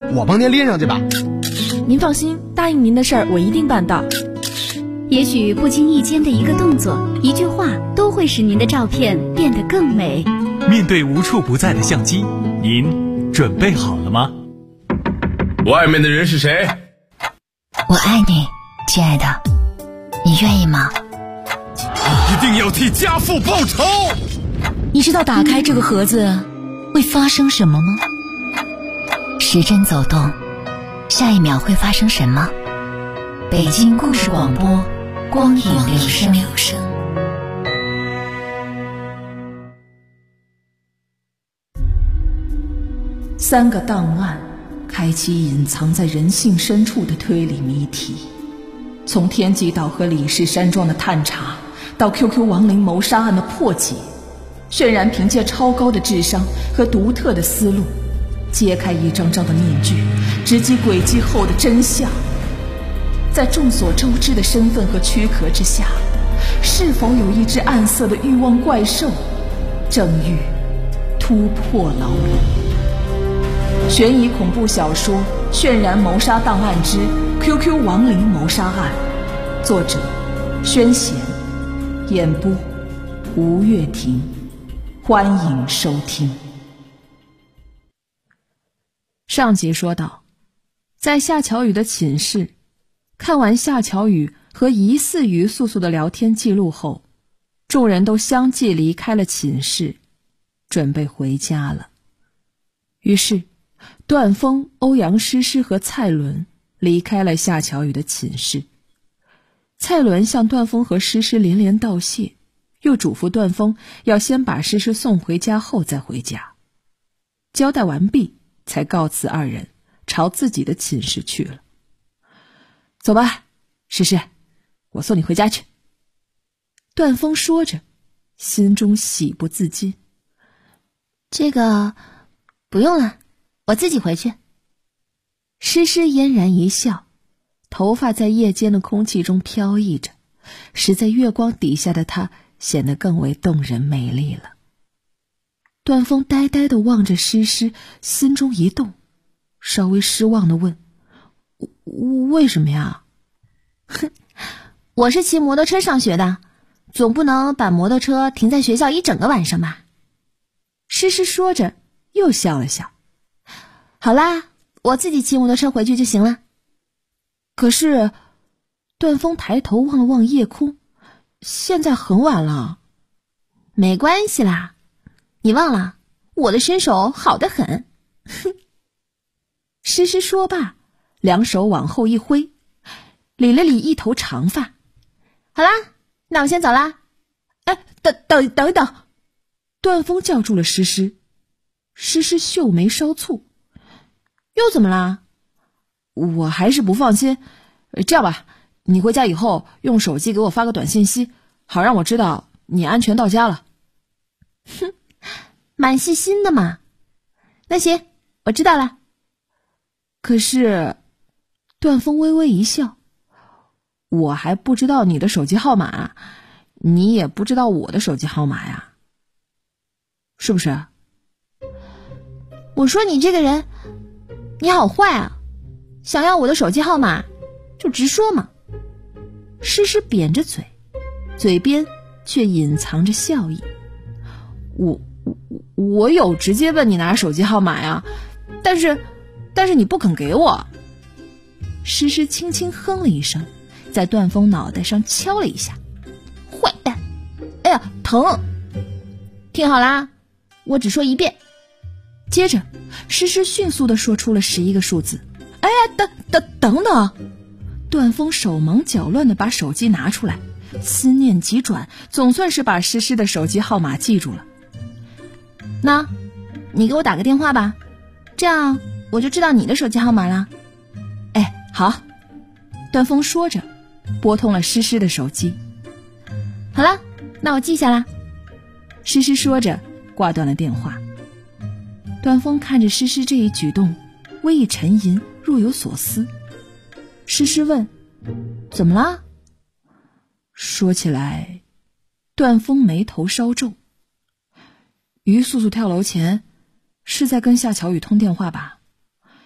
我帮您连上去吧。 您放心，答应您的事儿我一定办到。 也许不经意间的一个动作、一句话，都会使您的照片变得更美。 面对无处不在的相机，您准备好了吗？ 外面的人是谁？ 我爱你，亲爱的，你愿意吗？ 一定要替家父报仇！ 你知道打开这个盒子会发生什么吗？时针走动，下一秒会发生什么？北京故事广播，光影留声。 3个档案开启隐藏在人性深处的推理谜题，从天极岛和李氏山庄的探查，到 QQ 亡灵谋杀案的破解，渲然凭借超高的智商和独特的思路，揭开一张张的面具，直击轨迹后的真相。在众所周知的身份和躯壳之下，是否有一只暗色的欲望怪兽，正欲突破牢笼？悬疑恐怖小说《渲然谋杀档案之 QQ 亡灵谋杀案》，作者宣贤，演播吴月婷。欢迎收听。 上集说到，在夏乔宇的寝室，看完夏乔宇和疑似于素素的聊天记录后，众人都相继离开了寝室，准备回家了。于是段峰、欧阳诗诗和蔡伦离开了夏乔宇的寝室。蔡伦向段峰和诗诗连连道谢，又嘱咐段峰要先把诗诗送回家后再回家。交代完毕，才告辞二人，朝自己的寝室去了。走吧，诗诗，我送你回家去。段峰说着，心中喜不自禁。 这个不用了，我自己回去。 诗诗嫣然一笑，头发在夜间的空气中飘逸着，使在月光底下的她显得更为动人美丽了。段峰呆呆地望着诗诗，心中一动，稍微失望地问：为什么呀？ 哼，我是骑摩托车上学的，总不能把摩托车停在学校一整个晚上吧？ 诗诗说着又笑了笑。 好啦，我自己骑摩托车回去就行了。 可是段峰抬头望了望夜空，现在很晚了。 没关系啦，你忘了我的身手好得很。哼。 诗诗说罢，两手往后一挥，理了理一头长发。 好啦，那我先走啦。 哎，等一等！段峰叫住了诗诗。诗诗秀眉稍蹙，又怎么啦？我还是不放心。这样吧，你回家以后用手机给我发个短信息，好让我知道你安全到家了。 哼，蛮细心的嘛。那行，我知道了。 可是段峰微微一笑，我还不知道你的手机号码，你也不知道我的手机号码呀，是不是？ 我说你这个人，你好坏啊，想要我的手机号码就直说嘛。诗诗扁着嘴，嘴边却隐藏着笑意。 我有直接问你拿手机号码呀，但是你不肯给我。诗诗轻轻哼了一声，在段峰脑袋上敲了一下。 坏蛋！哎呀，疼！听好啦，我只说一遍。 接着诗诗迅速地说出了11个数字。哎呀，等等！段峰手忙脚乱地把手机拿出来，思念急转，总算是把诗诗的手机号码记住了。 那你给我打个电话吧，这样我就知道你的手机号码了。 哎，好。段峰说着拨通了诗诗的手机。 好了，那我记下了。 诗诗说着挂断了电话。段峰看着诗诗这一举动，微一沉吟，若有所思。诗诗问：怎么了？说起来，段峰眉头稍皱。于素素跳楼前是在跟夏乔宇通电话吧？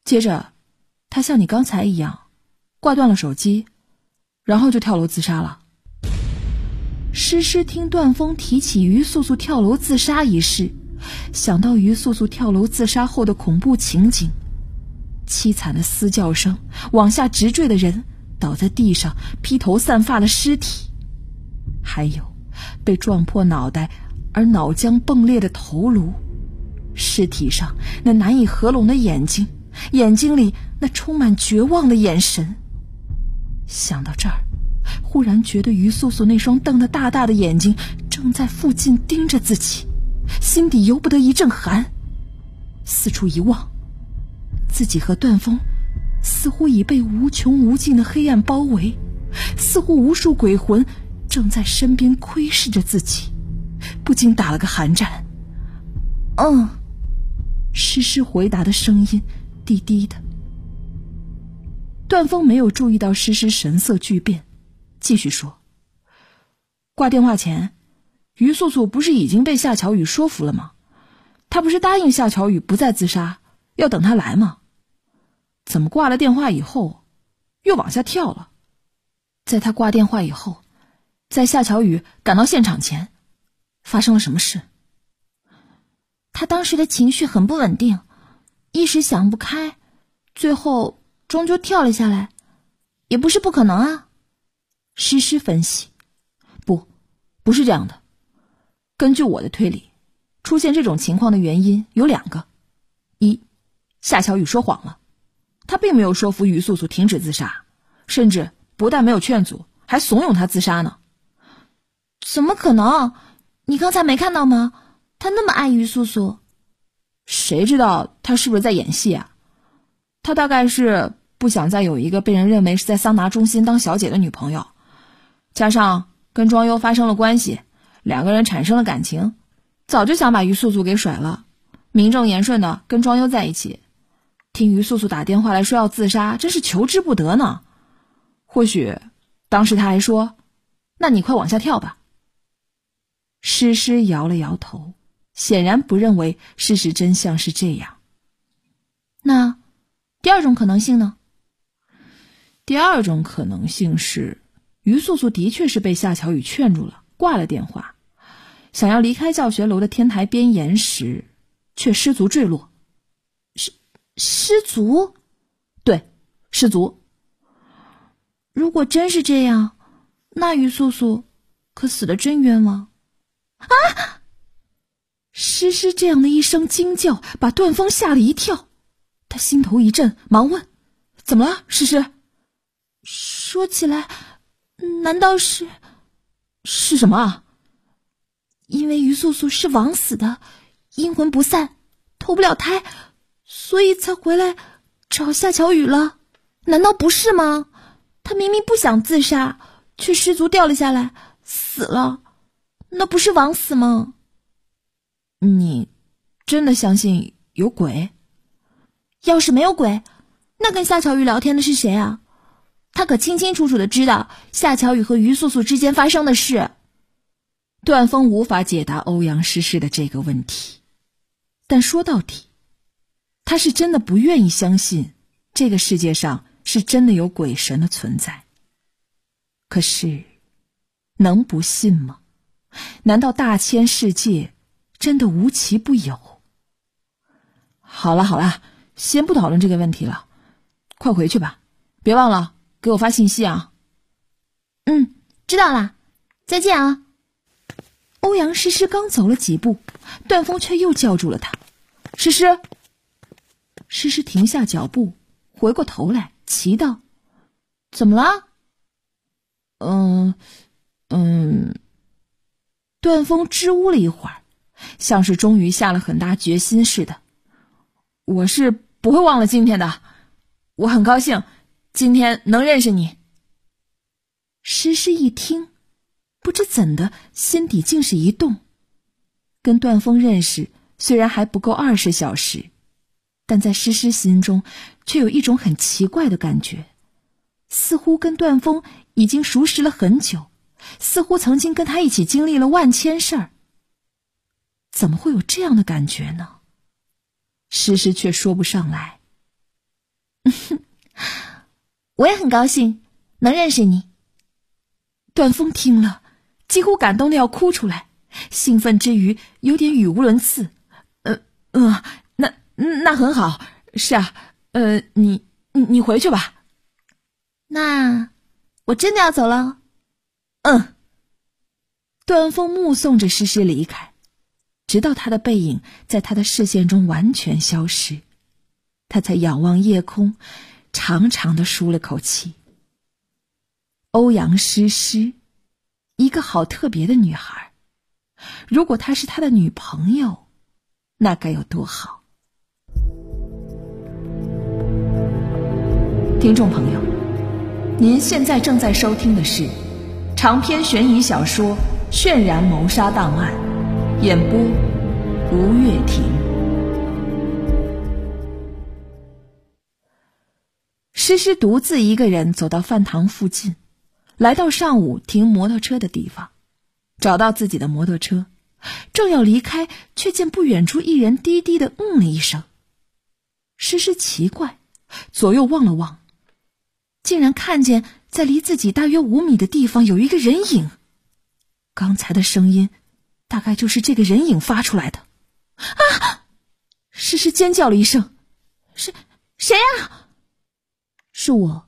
接着他像你刚才一样挂断了手机，然后就跳楼自杀了。诗诗听段峰提起于素素跳楼自杀一事，想到于素素跳楼自杀后的恐怖情景，凄惨的嘶叫声，往下直坠的人，倒在地上披头散发的尸体，还有被撞破脑袋而脑浆迸裂的头颅，尸体上那难以合拢的眼睛，眼睛里那充满绝望的眼神。想到这儿，忽然觉得于素素那双瞪得大大的眼睛正在附近盯着自己，心底由不得一阵寒。四处一望，自己和段峰似乎已被无穷无尽的黑暗包围，似乎无数鬼魂正在身边窥视着自己，不禁打了个寒战。诗诗回答的声音低低的。段峰没有注意到诗诗神色巨变，继续说，挂电话前，于素素不是已经被夏乔宇说服了吗？他不是答应夏乔宇不再自杀，要等他来吗？怎么挂了电话以后又往下跳了？在他挂电话以后，在夏乔宇赶到现场前，发生了什么事？ 他当时的情绪很不稳定，一时想不开，最后终究跳了下来，也不是不可能啊。 诗诗分析，不是这样的。根据我的推理，出现这种情况的原因有2个：一，夏乔宇说谎了，他并没有说服于素素停止自杀，甚至不但没有劝阻，还怂恿他自杀呢。 怎么可能？你刚才没看到吗？他那么爱于素素。 谁知道他是不是在演戏啊？他大概是不想再有一个被人认为是在桑拿中心当小姐的女朋友，加上跟庄优发生了关系，2个人产生了感情，早就想把于素素给甩了，名正言顺的跟庄优在一起。听于素素打电话来说要自杀，真是求之不得呢。或许当时他还说，那你快往下跳吧。诗诗摇了摇头，显然不认为事实真相是这样。 那第2种可能性呢？ 第2种可能性是，于素素的确是被夏乔宇劝住了，挂了电话，想要离开教学楼的天台边沿时，却失足坠落。 失足？ 对，失足。 如果真是这样，那于素素可死得真冤枉啊！ 诗诗这样的一声惊叫把段峰吓了一跳，他心头一震，忙问，怎么了，诗诗？ 说起来，难道是什么啊？ 因为于素素是枉死的，阴魂不散，投不了胎，所以才回来找夏乔宇了。难道不是吗？他明明不想自杀，却失足掉了下来，死了，那不是枉死吗？ 你真的相信有鬼？ 要是没有鬼，那跟夏乔宇聊天的是谁啊？他可清清楚楚的知道夏乔宇和于素素之间发生的事。 段峰无法解答欧阳诗诗的这个问题，但说到底，他是真的不愿意相信这个世界上是真的有鬼神的存在。可是，能不信吗？难道大千世界真的无奇不有？好了，先不讨论这个问题了，快回去吧，别忘了给我发信息啊。 知道了，再见啊。 欧阳诗诗刚走了几步，段峰却又叫住了他。诗诗。诗诗停下脚步，回过头来奇道， 怎么了？ 段峰支吾了一会儿，像是终于下了很大决心似的。我是不会忘了今天的，我很高兴今天能认识你。诗诗一听，不知怎的，心底竟是一动。跟段峰认识虽然还不够20小时，但在诗诗心中却有一种很奇怪的感觉，似乎跟段峰已经熟识了很久，似乎曾经跟他一起经历了万千事儿。怎么会有这样的感觉呢？诗诗却说不上来。 我也很高兴能认识你。 段峰听了，几乎感动的要哭出来，兴奋之余有点语无伦次。那很好，是啊，你回去吧。 那我真的要走了。 段峰目送着诗诗离开，直到她的背影在他的视线中完全消失，他才仰望夜空，长长的舒了口气。欧阳诗诗，一个好特别的女孩，如果她是他的女朋友，那该有多好。听众朋友，您现在正在收听的是长篇悬疑小说《渲然谋杀档案》，演播吴月婷。诗诗独自一个人走到饭堂附近，来到上午停摩托车的地方，找到自己的摩托车，正要离开，却见不远处一人低低的了一声。诗诗奇怪，左右望了望，竟然看见在离自己大约5米的地方有一个人影。刚才的声音大概就是这个人影发出来的。诗诗尖叫了一声， 谁啊？ 是我。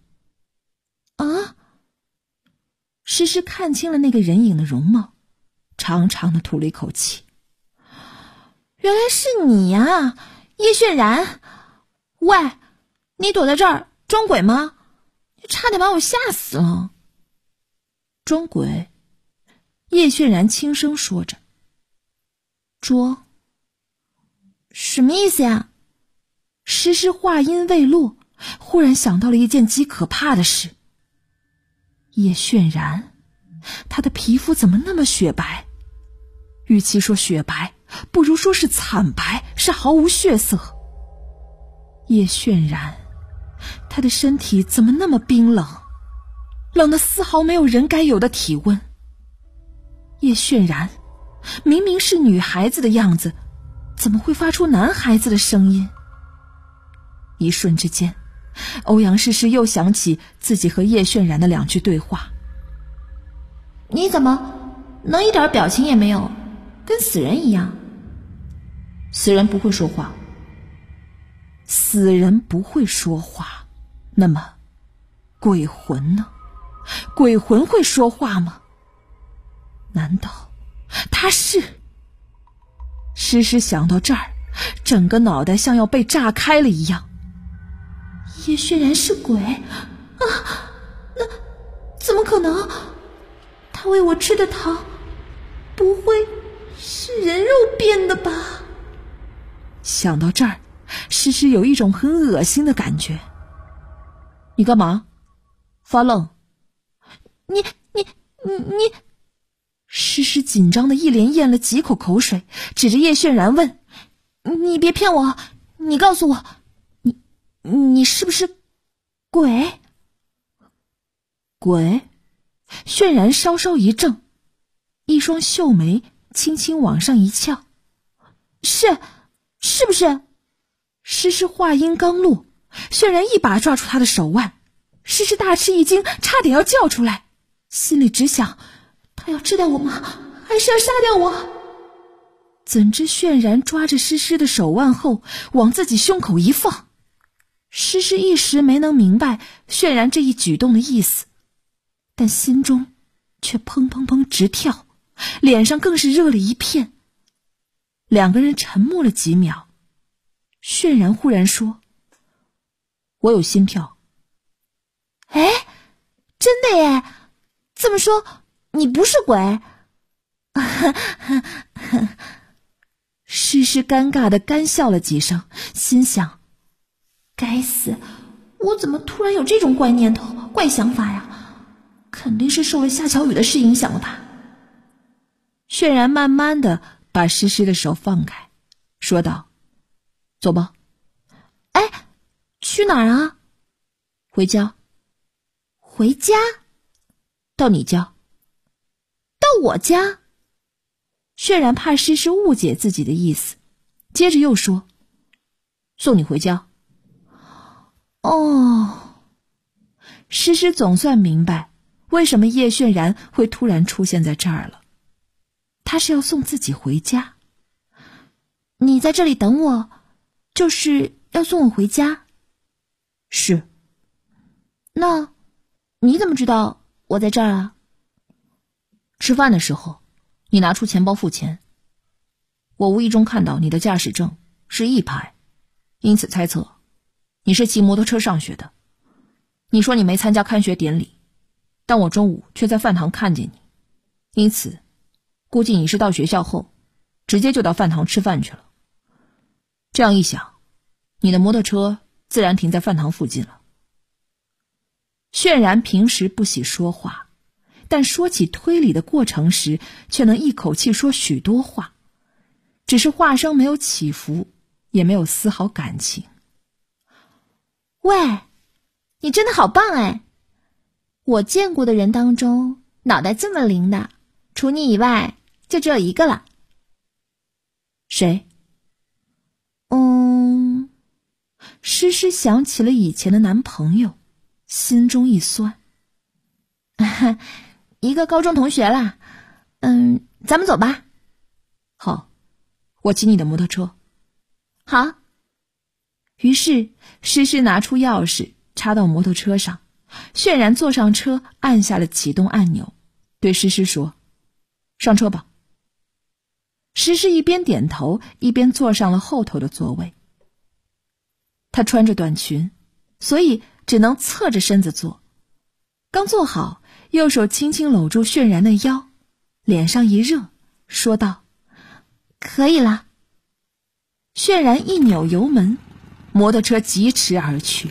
诗诗看清了那个人影的容貌，长长的吐了一口气。 原来是你呀，叶渲然。喂，你躲在这儿装鬼吗？差点把我吓死了。 装鬼？叶渲然轻声说着。装？ 什么意思呀？ 诗诗话音未落，忽然想到了一件极可怕的事。叶渲然，他的皮肤怎么那么雪白？与其说雪白，不如说是惨白，是毫无血色。叶渲然，他的身体怎么那么冰冷，冷得丝毫没有人该有的体温。叶渲然，明明是女孩子的样子，怎么会发出男孩子的声音？一瞬之间，欧阳诗诗又想起自己和叶渲然的2句对话。 你怎么能一点表情也没有，跟死人一样？ 死人不会说话。死人不会说话，那么鬼魂呢？鬼魂会说话吗？难道他是？诗诗想到这儿，整个脑袋像要被炸开了一样。 叶渲然是鬼啊？那怎么可能？他喂我吃的糖不会是人肉变的吧？ 想到这儿，诗诗有一种很恶心的感觉。你干嘛？发愣？ 你诗诗紧张的一连咽了几口口水，指着叶渲然问： 你别骗我，你告诉我，你是不是鬼？ 鬼？渲然稍稍一怔，一双秀眉轻轻往上一翘。 是不是？ 诗诗话音刚落，渲然一把抓住她的手腕，诗诗大吃一惊，差点要叫出来，心里只想，他要吃掉我吗？还是要杀掉我？怎知渲然抓着诗诗的手腕后，往自己胸口一放。诗诗一时没能明白渲然这一举动的意思，但心中却砰砰砰直跳，脸上更是热了一片。2个人沉默了几秒，渲然忽然说：我有心跳。 真的耶？这么说你不是鬼？ 诗诗尴尬的干笑了几声，心想： 该死，我怎么突然有这种怪念头、怪想法呀？肯定是受了夏乔宇的事影响了吧。 渲然慢慢的把诗诗的手放开，说道：走吧。 去哪儿啊？ 回家。 回家？ 到你家。 到我家？ 渲然怕诗诗误解自己的意思，接着又说：送你回家。 诗诗总算明白为什么叶炫然会突然出现在这儿了。他是要送自己回家。 你在这里等我，就是要送我回家？ 是。 那你怎么知道我在这儿啊？ 吃饭的时候，你拿出钱包付钱，我无意中看到你的驾驶证是1排，因此猜测你是骑摩托车上学的。你说你没参加开学典礼，但我中午却在饭堂看见你，因此估计你是到学校后直接就到饭堂吃饭去了。这样一想，你的摩托车自然停在饭堂附近了。渲然平时不喜说话，但说起推理的过程时却能一口气说许多话，只是话声没有起伏，也没有丝毫感情。 喂，你真的好棒哎！我见过的人当中，脑袋这么灵的，除你以外，就只有一个了。 谁？诗诗想起了以前的男朋友，心中一酸。 一个高中同学啦。咱们走吧。 好，我骑你的摩托车。 好。 于是诗诗拿出钥匙插到摩托车上，渲然坐上车，按下了启动按钮，对诗诗说：上车吧。诗诗一边点头，一边坐上了后头的座位。她穿着短裙，所以只能侧着身子坐。刚坐好，右手轻轻搂住渲然的腰，脸上一热，说道： 可以了。 渲然一扭油门，摩托车疾驰而去。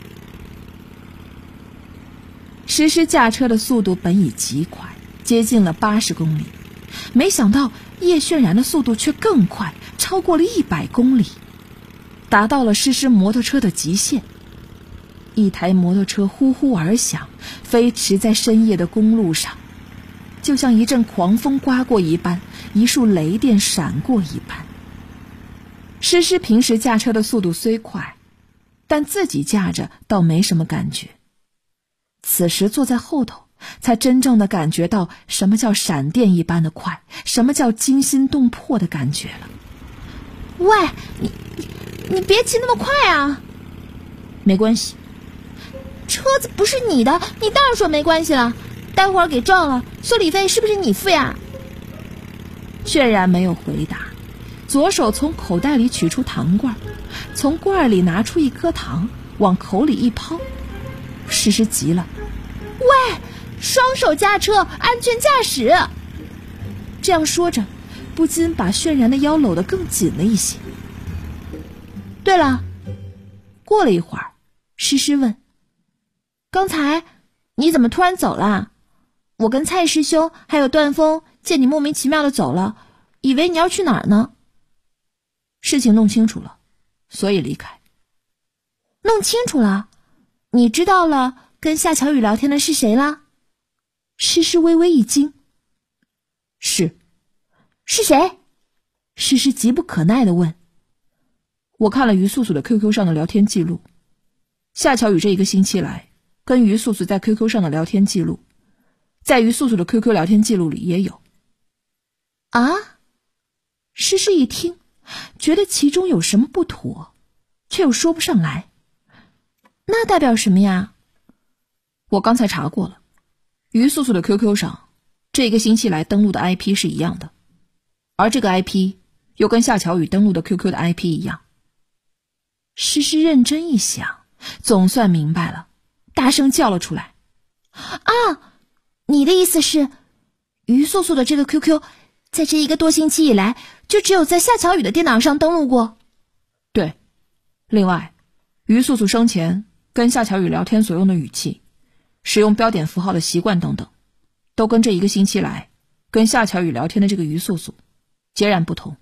诗诗驾车的速度本已极快，接近了80公里，没想到叶渲然的速度却更快，超过了100公里，达到了诗诗摩托车的极限。一台摩托车呼呼而响，飞驰在深夜的公路上，就像一阵狂风刮过一般，一束雷电闪过一般。诗诗平时驾车的速度虽快，但自己驾着倒没什么感觉。此时坐在后头，才真正的感觉到什么叫闪电一般的快，什么叫惊心动魄的感觉了。 喂，你别骑那么快啊！ 没关系， 车子不是你的，你当然说没关系了。待会儿给撞了，修理费是不是你付呀？ 渲然没有回答，左手从口袋里取出糖罐，从罐里拿出一颗糖，往口里一抛。诗诗急了： 喂，双手驾车，安全驾驶！ 这样说着，不禁把渲然的腰搂得更紧了一些。对了，过了一会儿，诗诗问：刚才你怎么突然走了？我跟蔡师兄还有段峰见你莫名其妙的走了，以为你要去哪儿呢？ 事情弄清楚了，所以离开。 弄清楚了？你知道了跟夏乔宇聊天的是谁了？ 诗诗微微一惊。是谁？ 诗诗急不可耐地问。我看了于素素的 QQ 上的聊天记录，夏乔宇这一个星期来跟于素素在 QQ 上的聊天记录，在于素素的 QQ 聊天记录里也有。 啊？ 诗诗一听，觉得其中有什么不妥，却又说不上来。 那代表什么呀？ 我刚才查过了，于素素的 QQ 上这个星期来登录的 IP 是一样的，而这个 IP 又跟夏乔宇登录的 QQ 的 IP 一样。诗诗认真一想，总算明白了，大声叫了出来： 啊，你的意思是于素素的这个 QQ 在这1个多星期以来就只有在夏乔宇的电脑上登录过？ 对，另外于素素生前跟夏乔宇聊天所用的语气，使用标点符号的习惯等等，都跟这1个星期来跟夏乔宇聊天的这个于素素截然不同。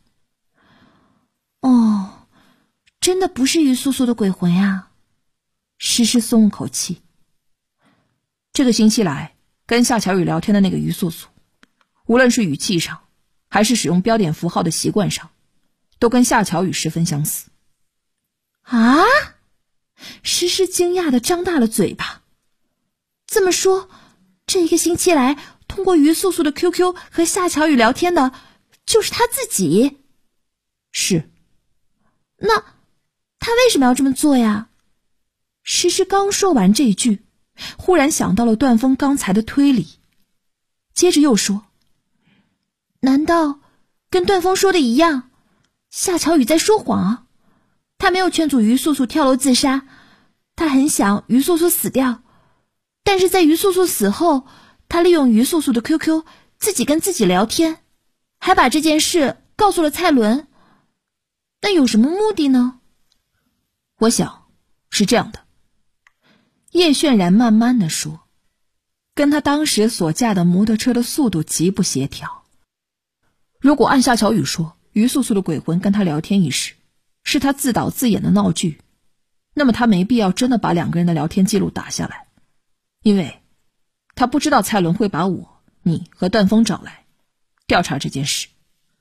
哦，真的不是于素素的鬼魂啊！ 诗诗松了口气。这个星期来跟夏乔宇聊天的那个于素素，无论是语气上还是使用标点符号的习惯上，都跟夏乔宇十分相似。 啊？ 诗诗惊讶地张大了嘴巴。 这么说，这一个星期来通过于素素的 QQ 和夏巧雨聊天的就是他自己。 是。 那他为什么要这么做呀？诗诗刚说完这句，忽然想到了段峰刚才的推理，接着又说，难道跟段峰说的一样，夏巧雨在说谎？他没有劝阻于素素跳楼自杀，他很想于素素死掉，但是在于素素死后，他利用于素素的 QQ 自己跟自己聊天，还把这件事告诉了蔡伦。那有什么目的呢？ 我想是这样的。叶渲然慢慢地说，跟他当时所驾的摩托车的速度极不协调。如果按夏巧雨说于素素的鬼魂跟他聊天一事是他自导自演的闹剧，那么他没必要真的把2个人的聊天记录打下来，因为他不知道蔡伦会把我、你和段峰找来调查这件事。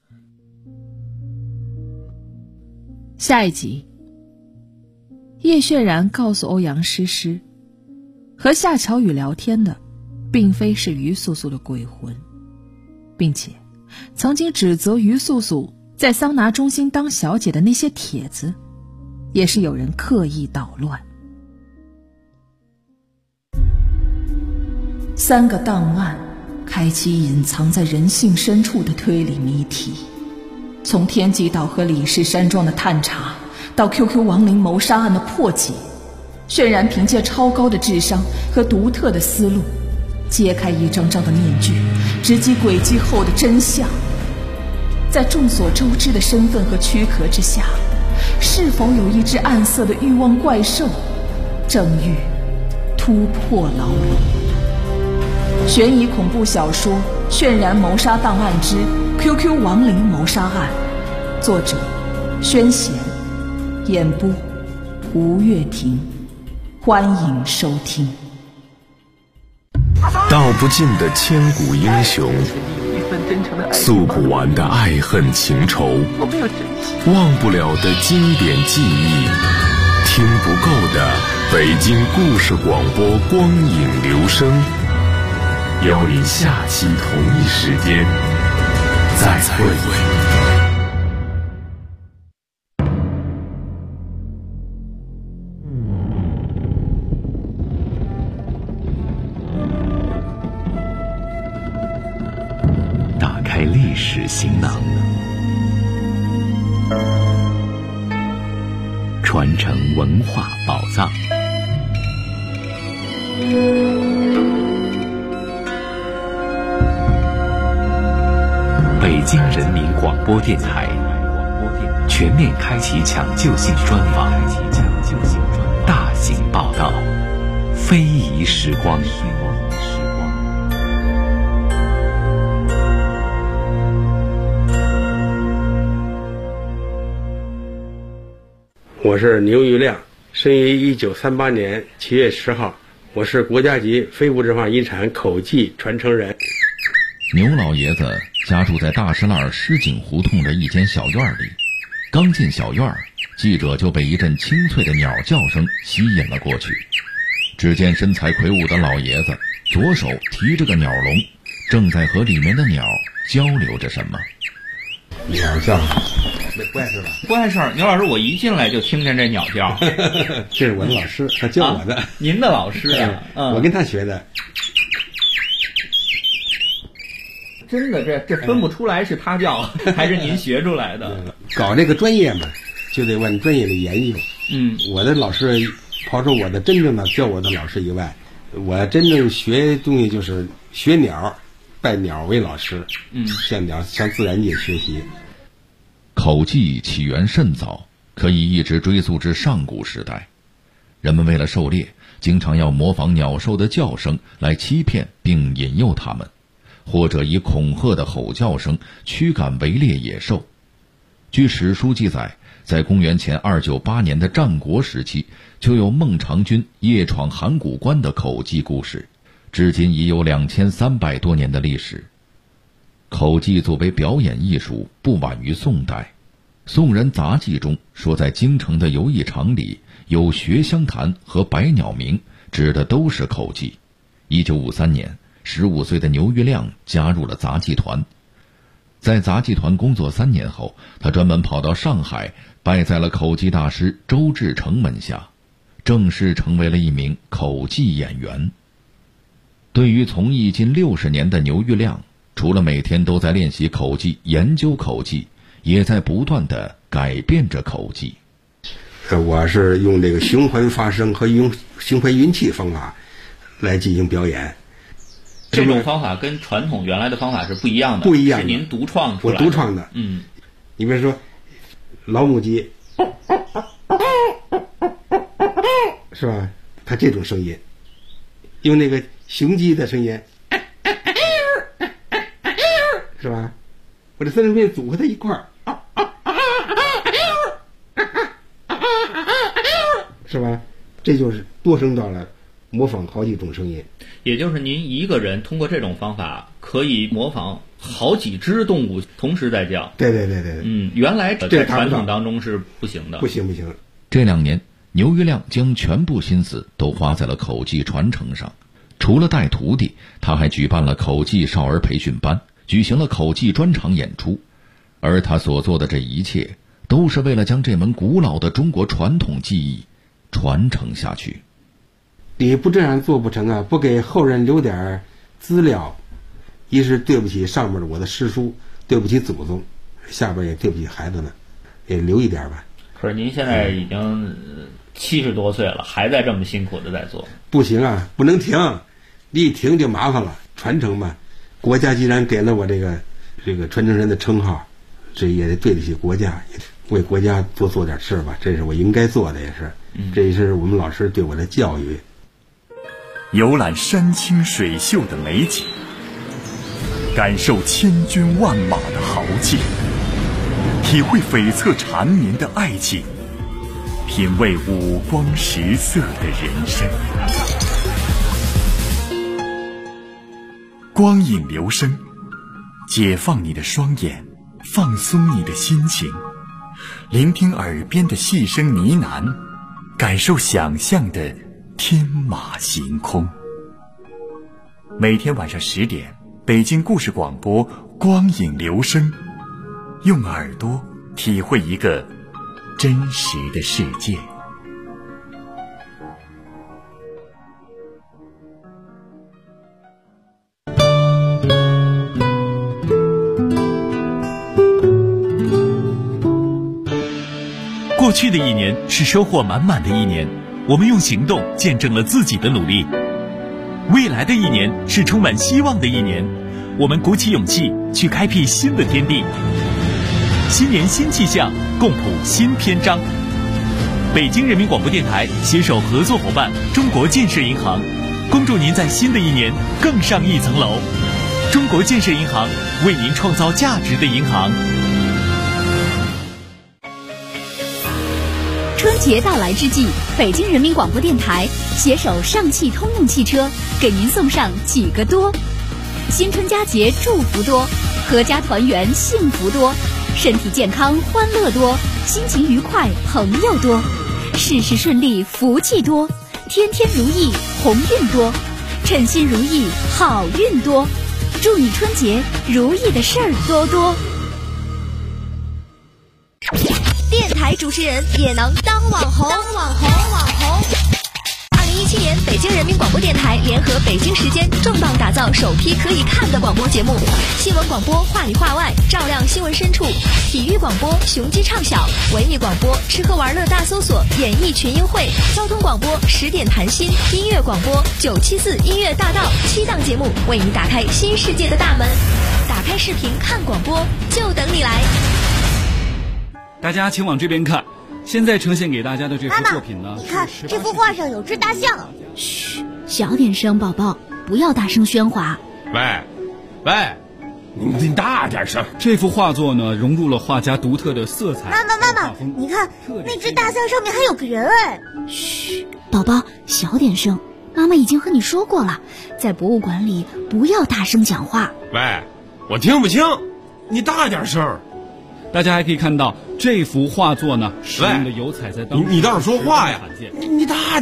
下一集，叶渲然告诉欧阳诗诗，和夏巧雨聊天的并非是于素素的鬼魂，并且曾经指责于素素在桑拿中心当小姐的那些帖子也是有人刻意捣乱。 3个档案开启隐藏在人性深处的推理谜题，从天际岛和李氏山庄的探查到 QQ 亡灵谋杀案的破解，渲然凭借超高的智商和独特的思路，揭开一张张的面具，直击轨迹后的真相。在众所周知的身份和躯壳之下，是否有一只暗色的欲望怪兽，正欲突破牢笼？悬疑恐怖小说《渲然谋杀档案之 QQ 亡灵谋杀案》，作者宣贤，演播吴月婷，欢迎收听。 道不尽的千古英雄，诉不完的爱恨情仇，忘不了的经典记忆，听不够的北京故事广播光影留声，邀您下期同一时间再会。打开历史行囊，传承文化宝藏。北京人民广播电台全面开启抢救性专访，大型报道，非遗时光。 我是牛玉亮，生于1938年7月10号，我是国家级非物质文化遗产口技传承人。 牛老爷子家住在大石栏狮井胡同的一间小院里，刚进小院，记者就被一阵清脆的鸟叫声吸引了过去。只见身材魁梧的老爷子左手提着个鸟笼，正在和里面的鸟交流着什么。 鸟叫，没怪事吧？ 不碍事儿，牛老师，我一进来就听见这鸟叫。 这是我的老师，他教我的。 您的老师啊？ 我跟他学的。 真的，这分不出来是他教还是您学出来的。 搞这个专业嘛，就得往专业里研究。我的老师，刨出我的真正的教我的老师以外，我真正学东西就是学鸟，拜鸟为老师。向鸟向自然界学习。 口技起源甚早，可以一直追溯至上古时代。人们为了狩猎，经常要模仿鸟兽的叫声来欺骗并引诱它们，或者以恐吓的吼叫声驱赶围猎野兽。据史书记载，在公元前298年的战国时期，就有孟尝君夜闯函谷关的口技故事，至今已有2300多年的历史。口技作为表演艺术，不晚于宋代。宋人杂记中说，在京城的游艺场里有学香坛和百鸟鸣，指的都是口技。 1953年，15岁的牛玉亮加入了杂技团。在杂技团工作3年后，他专门跑到上海，拜在了口技大师周志成门下，正式成为了一名口技演员。对于从艺近60年的牛玉亮，除了每天都在练习口技、研究口技，也在不断地改变着口技。 我是用这个循环发声和用循环运气方法来进行表演。 这种方法跟传统原来的方法是不一样的， 不一样的， 是您独创出来的。 我独创的。你比如说老母鸡，是吧？它这种声音，用那个雄鸡的声音，是吧？我这3种声音组合在一块儿，是吧？这就是多声道了，模仿好几种声音。 也就是您一个人通过这种方法可以模仿好几只动物同时在叫。 对。 原来在传统当中是不行的。 不行。 这2年，牛玉亮将全部心思都花在了口技传承上。除了带徒弟，他还举办了口技少儿培训班，举行了口技专场演出。而他所做的这一切，都是为了将这门古老的中国传统技艺传承下去。 你不这样做不成啊！不给后人留点资料，一是对不起上面的我的师叔，对不起祖宗，下边也对不起孩子们，也留一点吧。 可是您现在已经70多岁了，还在这么辛苦的在做。 不行啊，不能停，你一停就麻烦了。传承嘛，国家既然给了我这个传承人的称号，这也得对得起国家，也为国家多做点事吧，这是我应该做的，也是，这也是我们老师对我的教育。 游览山清水秀的美景，感受千军万马的豪气，体会悱恻缠绵的爱情，品味五光十色的人生。光影流声，解放你的双眼，放松你的心情，聆听耳边的细声呢喃，感受想象的天马行空。每天晚上10点，北京故事广播光影流声，用耳朵体会一个真实的世界。 过去的1年是收获满满的1年，我们用行动见证了自己的努力。未来的1年是充满希望的1年，我们鼓起勇气去开辟新的天地。新年新气象，共谱新篇章。北京人民广播电台携手合作伙伴中国建设银行，恭祝您在新的1年更上一层楼。中国建设银行，为您创造价值的银行。 春节到来之际，北京人民广播电台携手上汽通用汽车，给您送上几个多：新春佳节祝福多，阖家团圆幸福多，身体健康欢乐多，心情愉快朋友多，事事顺利福气多，天天如意鸿运多，称心如意好运多，祝你春节如意的事儿多多。 电台主持人也能当网红。2017年，北京人民广播电台联合北京时间重磅打造首批可以看的广播节目：新闻广播话里话外，照亮新闻深处；体育广播雄鸡唱晓；文艺广播吃喝玩乐大搜索，演艺群英会；交通广播10点谈心；音乐广播974音乐大道，7档节目为你打开新世界的大门。打开视频看广播，就等你来。 大家请往这边看，现在呈现给大家的这幅作品呢， 你看这幅画上有只大象。 嘘，小点声，宝宝，不要大声喧哗。 喂，你大点声。 这幅画作呢，融入了画家独特的色彩。 妈妈，你看那只大象上面还有个人哎。 嘘，宝宝，小点声。妈妈已经和你说过了，在博物馆里不要大声讲话。 喂，我听不清，你大点声。 大家还可以看到这幅画作呢，使用的油彩在当中， 你倒是说话呀！你大点。